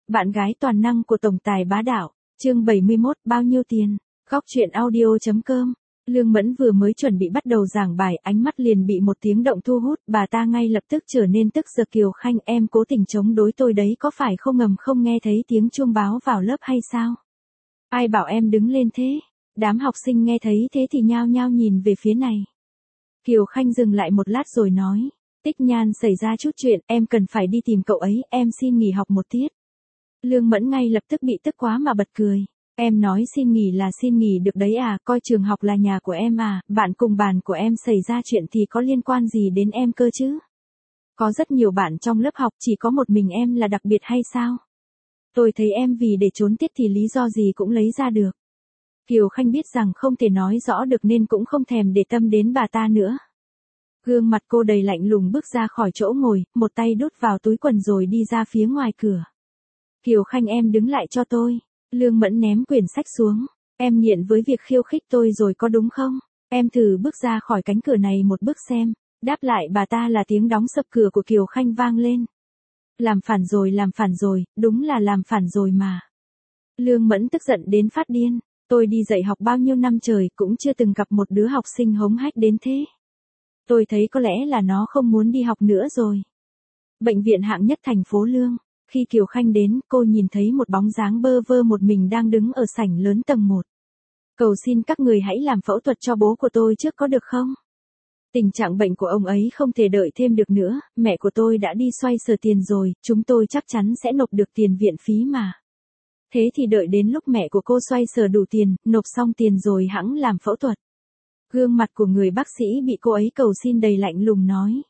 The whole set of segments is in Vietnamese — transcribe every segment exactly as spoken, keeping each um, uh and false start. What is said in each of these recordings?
Bạn gái toàn năng của tổng tài bá đạo, chương bảy mươi mốt, bao nhiêu tiền? Góc truyện audio chấm com. Lương Mẫn vừa mới chuẩn bị bắt đầu giảng bài, ánh mắt liền bị một tiếng động thu hút, bà ta ngay lập tức trở nên tức giận. Kiều Khanh, em cố tình chống đối tôi đấy, có phải không? Ngầm không nghe thấy tiếng chuông báo vào lớp hay sao? Ai bảo em đứng lên thế? Đám học sinh nghe thấy thế thì nhao nhao nhìn về phía này. Kiều Khanh dừng lại một lát rồi nói, Tích Nhan xảy ra chút chuyện, em cần phải đi tìm cậu ấy, em xin nghỉ học một tiết. Lương Mẫn ngay lập tức bị tức quá mà bật cười. Em nói xin nghỉ là xin nghỉ được đấy à, coi trường học là nhà của em à, bạn cùng bàn của em xảy ra chuyện thì có liên quan gì đến em cơ chứ? Có rất nhiều bạn trong lớp học, chỉ có một mình em là đặc biệt hay sao? Tôi thấy em vì để trốn tiết thì lý do gì cũng lấy ra được. Kiều Khanh biết rằng không thể nói rõ được nên cũng không thèm để tâm đến bà ta nữa. Gương mặt cô đầy lạnh lùng bước ra khỏi chỗ ngồi, một tay đút vào túi quần rồi đi ra phía ngoài cửa. Kiều Khanh, em đứng lại cho tôi. Lương Mẫn ném quyển sách xuống. Em nghiện với việc khiêu khích tôi rồi có đúng không? Em thử bước ra khỏi cánh cửa này một bước xem. Đáp lại bà ta là tiếng đóng sập cửa của Kiều Khanh vang lên. Làm phản rồi, làm phản rồi, đúng là làm phản rồi mà. Lương Mẫn tức giận đến phát điên. Tôi đi dạy học bao nhiêu năm trời cũng chưa từng gặp một đứa học sinh hống hách đến thế. Tôi thấy có lẽ là nó không muốn đi học nữa rồi. Bệnh viện hạng nhất thành phố Lương. Khi Kiều Khanh đến, cô nhìn thấy một bóng dáng bơ vơ một mình đang đứng ở sảnh lớn tầng một. Cầu xin các người hãy làm phẫu thuật cho bố của tôi trước có được không? Tình trạng bệnh của ông ấy không thể đợi thêm được nữa, mẹ của tôi đã đi xoay sở tiền rồi, chúng tôi chắc chắn sẽ nộp được tiền viện phí mà. Thế thì đợi đến lúc mẹ của cô xoay sở đủ tiền, nộp xong tiền rồi hẵng làm phẫu thuật. Gương mặt của người bác sĩ bị cô ấy cầu xin đầy lạnh lùng nói.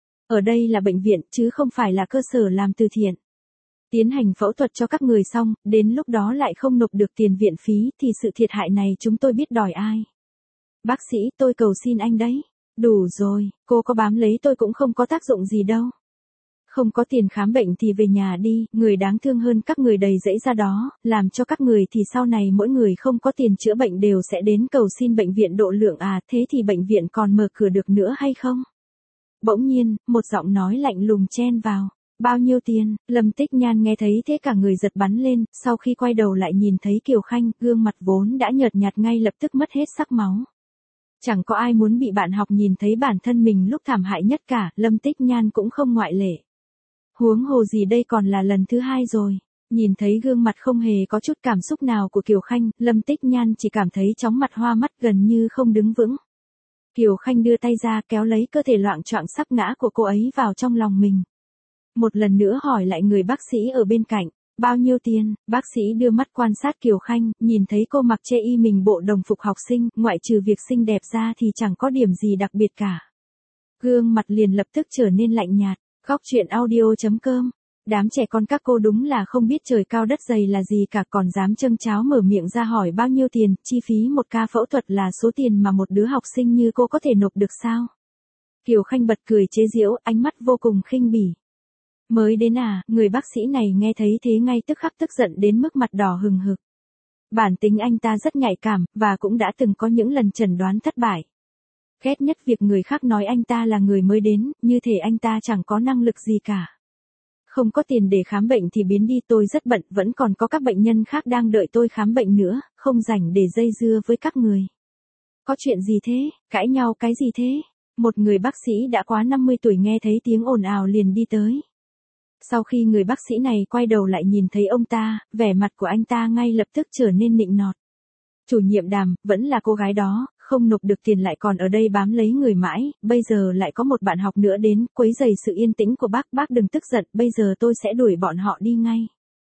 Ở đây là bệnh viện chứ không phải là cơ sở làm từ thiện. Tiến hành phẫu thuật cho các người xong, đến lúc đó lại không nộp được tiền viện phí thì sự thiệt hại này chúng tôi biết đòi ai. Bác sĩ, tôi cầu xin anh đấy. Đủ rồi, cô có bám lấy tôi cũng không có tác dụng gì đâu. Không có tiền khám bệnh thì về nhà đi, người đáng thương hơn các người đầy rẫy ra đó, làm cho các người thì sau này mỗi người không có tiền chữa bệnh đều sẽ đến cầu xin bệnh viện độ lượng à, thế thì bệnh viện còn mở cửa được nữa hay không? Bỗng nhiên, một giọng nói lạnh lùng chen vào. Bao nhiêu tiền? Lâm Tích Nhan nghe thấy thế cả người giật bắn lên, sau khi quay đầu lại nhìn thấy Kiều Khanh, gương mặt vốn đã nhợt nhạt ngay lập tức mất hết sắc máu. Chẳng có ai muốn bị bạn học nhìn thấy bản thân mình lúc thảm hại nhất cả, Lâm Tích Nhan cũng không ngoại lệ. Huống hồ gì đây còn là lần thứ hai rồi. Nhìn thấy gương mặt không hề có chút cảm xúc nào của Kiều Khanh, Lâm Tích Nhan chỉ cảm thấy chóng mặt hoa mắt gần như không đứng vững. Kiều Khanh đưa tay ra kéo lấy cơ thể loạng choạng sắp ngã của cô ấy vào trong lòng mình. Một lần nữa hỏi lại người bác sĩ ở bên cạnh, bao nhiêu tiền? Bác sĩ đưa mắt quan sát Kiều Khanh, nhìn thấy cô mặc chê y mình bộ đồng phục học sinh, ngoại trừ việc xinh đẹp ra thì chẳng có điểm gì đặc biệt cả. Gương mặt liền lập tức trở nên lạnh nhạt. Góc truyện audio chấm com. Đám trẻ con các cô đúng là không biết trời cao đất dày là gì cả, còn dám châng cháo mở miệng ra hỏi bao nhiêu tiền, chi phí một ca phẫu thuật là số tiền mà một đứa học sinh như cô có thể nộp được sao? Kiều Khanh bật cười chế giễu, ánh mắt vô cùng khinh bỉ. Mới đến à, người bác sĩ này nghe thấy thế ngay tức khắc tức giận đến mức mặt đỏ hừng hực. Bản tính anh ta rất nhạy cảm, và cũng đã từng có những lần chẩn đoán thất bại. Ghét nhất việc người khác nói anh ta là người mới đến, như thể anh ta chẳng có năng lực gì cả. Không có tiền để khám bệnh thì biến đi, tôi rất bận, vẫn còn có các bệnh nhân khác đang đợi tôi khám bệnh nữa, không rảnh để dây dưa với các người. Có chuyện gì thế, cãi nhau cái gì thế? Một người bác sĩ đã quá năm mươi tuổi nghe thấy tiếng ồn ào liền đi tới. Sau khi người bác sĩ này quay đầu lại nhìn thấy ông ta, vẻ mặt của anh ta ngay lập tức trở nên nịnh nọt. Chủ nhiệm Đàm, vẫn là cô gái đó, không nộp được tiền lại còn ở đây bám lấy người mãi, bây giờ lại có một bạn học nữa đến, quấy rầy sự yên tĩnh của bác, bác đừng tức giận, bây giờ tôi sẽ đuổi bọn họ đi ngay.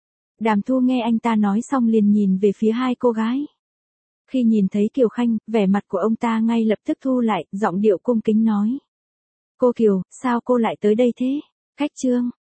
Đàm Thu nghe anh ta nói xong liền nhìn về phía hai cô gái. Khi nhìn thấy Kiều Khanh, vẻ mặt của ông ta ngay lập tức thu lại, giọng điệu cung kính nói. Cô Kiều, sao cô lại tới đây thế? Khách Trương,